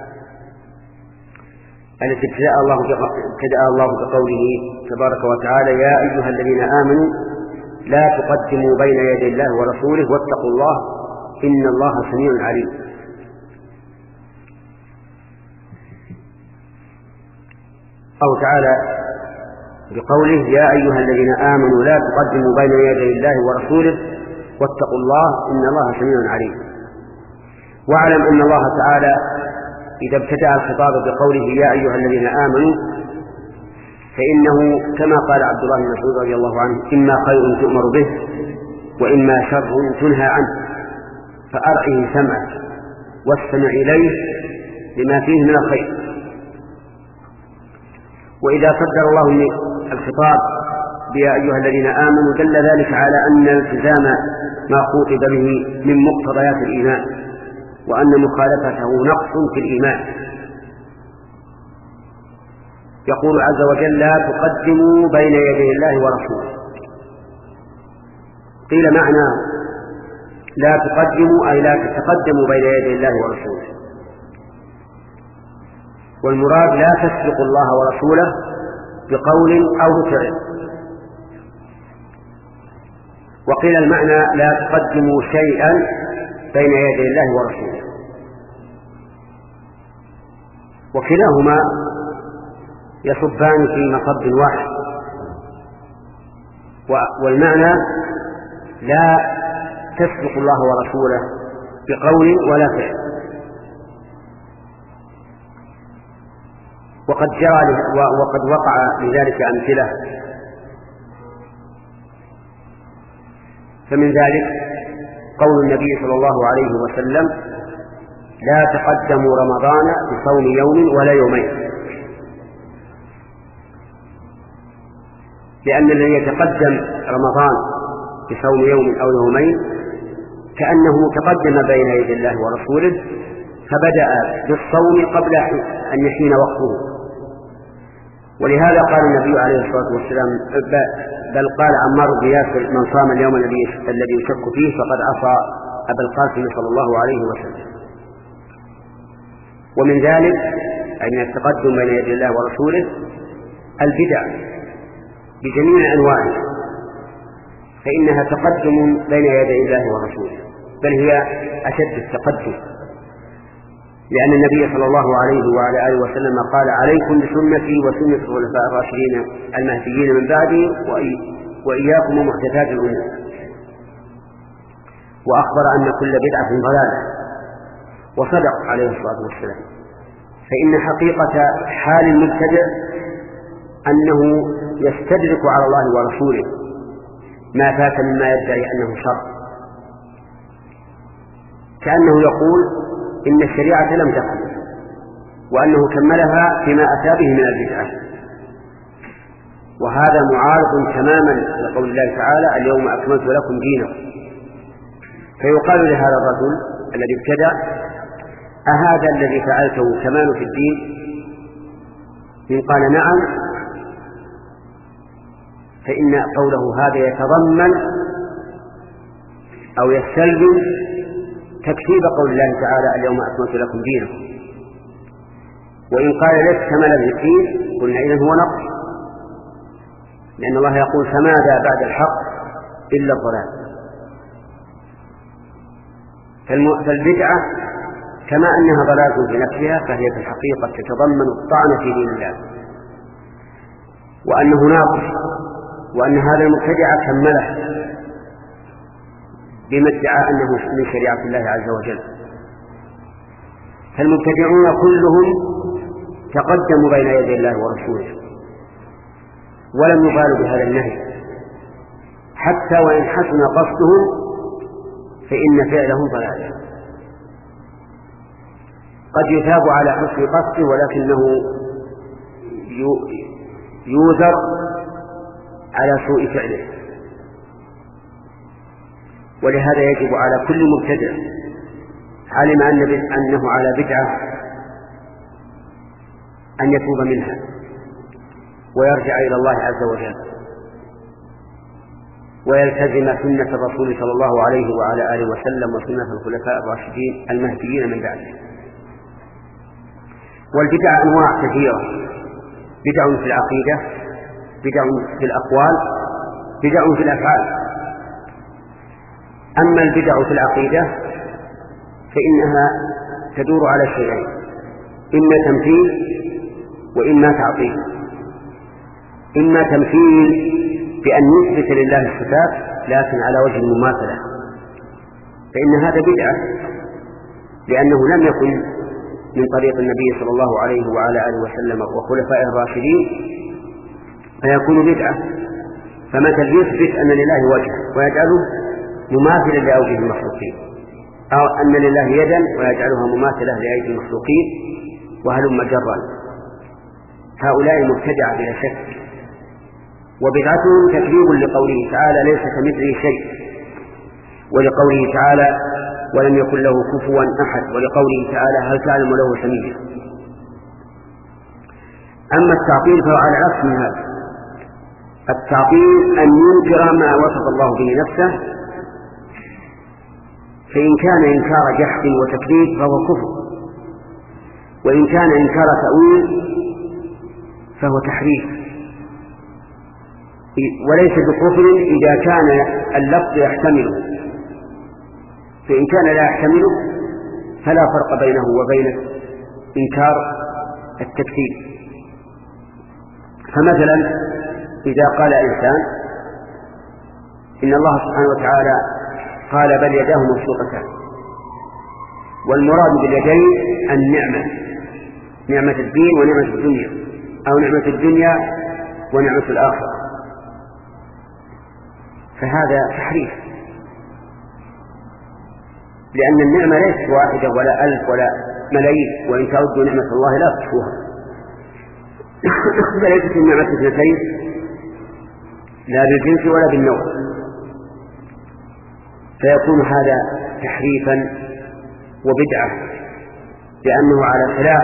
التي ابتدأ الله ابتدأ الله بقوله تبارك وتعالى: يا أيها الذين آمنوا لا تقدموا بين يدي الله ورسوله واتقوا الله إن الله سميع عليم. أو تعالى بقوله: يا أيها الذين آمنوا لا تقدموا بين يدي الله ورسوله واتقوا الله إن الله سميع عليم. واعلم أن الله تعالى إذا ابتدأ الخطاب بقوله يا أيها الذين آمنوا فإنه كما قال عبد الله بن مسعود رضي الله عنه: إما خير تؤمر به وإما شر تنهى عنه، فأرعه سمعك واستمع إليه لما فيه من الخير. وإذا صدر الله الخطاب بيا أيها الذين آمنوا دل ذلك على أن التزام ما خُوطب به من مقتضيات الإيمان، وأن مخالفته نقص في الإيمان. يقول عز وجل: لا تقدموا بين يدي الله ورسوله. قيل معناه لا تقدموا أي لا تتقدموا بين يدي الله ورسوله، والمراد لا تسبقوا الله ورسوله بقول أو بفعل. وقيل المعنى لا تقدموا شيئا بين يدي الله ورسوله، وكلاهما يصبان في مصب واحد. والمعنى لا تسبق الله ورسوله بقول ولا فعل. وقد جرى وقد وقع لذلك أمثلة، فمن ذلك قول النبي صلى الله عليه وسلم: لا تقدموا رمضان بصوم يوم ولا يومين، لأن الذي يتقدم رمضان بصوم يوم أو يومين كأنه تقدم بين يدي الله ورسوله، فبدأ بالصوم قبل أن يحين وقته. ولهذا قال النبي عليه الصلاة والسلام، بل قال عمار بن ياسر: من صام اليوم الذي يشك فيه فقد عصى أبا القاسم صلى الله عليه وسلم. ومن ذلك أن التقدم بين يدي الله ورسوله البدع بجميع أنواعها، فإنها تقدم بين يدي الله ورسوله، بل هي أشد التقدم، لأن النبي صلى الله عليه وعلى آله وسلم قال: عليكم بسنتي وسنة الخلفاء الراشدين المهديين من بعدي وإياكم ومحدثات الأمور. وأخبر أن كل بدعة ضلالة، وصدق عليه الصلاة والسلام. فإن حقيقة حال المبتدع أنه يستدرك على الله ورسوله ما فات مما يدعي أنه شر، كأنه يقول إن الشريعة لم تكن، وأنه كملها فيما أتى به من البدعة. وهذا معارض تماما لقول الله تعالى: اليوم أكملت لكم دينكم. فيقال لهذا الرجل الذي ابتدع: أهذا الذي فعلته كمال في الدين؟ إن قال نعم، فإن قوله هذا يتضمن أو يستلزم تكذيب قول الله تعالى: اليوم أكملت لكم دينكم. وإن قال ليس كمال الدين قلنا إذن هو نقص، لأن الله يقول فماذا بعد الحق إلا الضلال. فالبدعة كما أنها ضلال في نفسها فهي في الحقيقة تتضمن الطعن في دين الله، وأنه ناقص، وأن هذا المبتدع كمله بما ادعى أنه من شريعة الله عز وجل. فالمبتدعون كلهم تقدموا بين يدي الله ورسوله ولم يبالوا بهذا النهي، حتى وإن حسن قصدهم فإن فعلهم ضلال. قد يثاب على حسن قصده ولكنه يوزر على سوء فعله. ولهذا يجب على كل مبتدع علم أنه على بدعة أن يتوب منها ويرجع إلى الله عز وجل ويلتزم سنة الرسول صلى الله عليه وعلى آله وسلم وسنة الخلفاء الراشدين المهديين من بعده. والبدع أنواع كثيرة: بدع في العقيدة، بدع في الأقوال، بدع في الأفعال. أما البدع في العقيدة فإنها تدور على شيئين: إما تمثيل وإما تعطيل. إما تمثيل بأن نثبت لله الصفات لكن على وجه المماثلة، فإن هذا بدعة لأنه لم يكن من طريق النبي صلى الله عليه وعلى آله وسلم وخلفائه الراشدين، فيكون بدعة. فمثل يثبت أن لله وجه ويجعله مماثلا لأوجه المخلوقين، أو أن لله يدا ويجعلها مماثلة لأيدي المخلوقين، وهلم جرا. هؤلاء مبتدعة بلا شك، وبدعتهم تكذيب لقوله تعالى ليس كمثله شيء، ولقوله تعالى ولم يكن له كفوا أحد، ولقوله تعالى هل تعلم له سميا. أما التعطيل فهو على عكس من هذا. التعطيل أن ينكر ما وصف الله به نفسه، فإن كان إنكار جحد وتكذيب فهو كفر، وإن كان إنكار تأويل فهو تحريف. وليس بكفر إذا كان اللفظ يحتمله، فإن كان لا يحتمله فلا فرق بينه وبين إنكار التكذيب. فمثلا إذا قال إنسان إن الله سبحانه وتعالى قال بل يداه مبسوطتان، والمراد باليدين النعمة، نعمة الدين ونعمة الدنيا، أو نعمة الدنيا ونعمة الآخرة، فهذا تحريف، لأن النعمة ليست واحدة ولا ألف ولا ملايين، وإن تعدوا نعمة الله لا تحصوها. فليست النعمة اثنتين لا بالجنس ولا بالنوع، فيكون هذا تحريفا وبدعة، لأنه على خلاف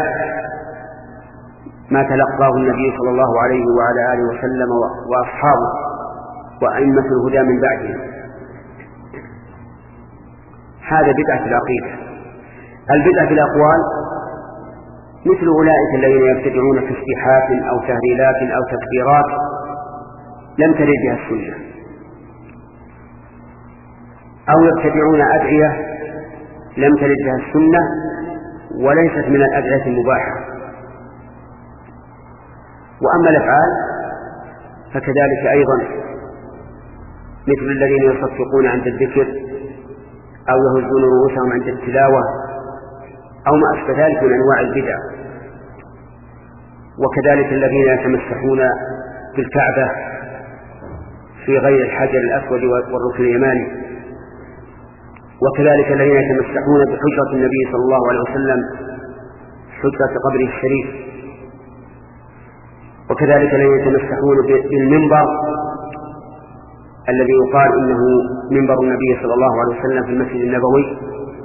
ما تلقاه النبي صلى الله عليه وعلى آله وسلم وأصحابه وأئمة الهدى من بعدهم. هذا بدعة في العقيدة. البدعة في الأقوال مثل أولئك الذين يبتدعون تسبيحات أو تهليلات أو تكبيرات لم ترد بها السنة، أو يبتدعون أدعية لم ترد بها السنة وليست من الأدعية المباحة. وأما الأفعال فكذلك أيضا، مثل الذين يصفقون عند الذكر أو يهزون رؤوسهم عند التلاوة أو ما أشبه ذلك من أنواع البدع. وكذلك الذين يتمسحون بالكعبة في غير الحجر الأسود والركن اليماني، وكذلك الذين يتمسحون بحجرة النبي صلى الله عليه وسلم، حجرة قبره الشريف، وكذلك الذين يتمسحون بالمنبر الذي يقال إنه منبر النبي صلى الله عليه وسلم في المسجد النبوي،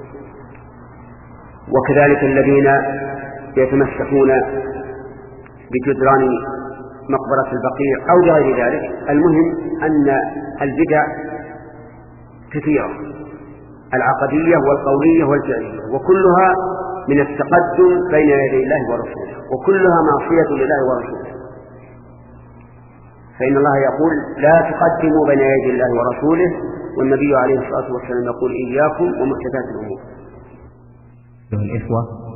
وكذلك الذين يتمسحون بجدران مقبرة البقيع أو بغير ذلك. المهم أن البدع كثيرة، العقدية والقولية والفعلية، وكلها من التقدم بين يدي الله ورسوله، وكلها معصية لله ورسوله. فإن الله يقول لا تقدموا بين يدي الله ورسوله، والنبي عليه الصلاة والسلام يقول إياكم ومحدثات الأمور. الإخوة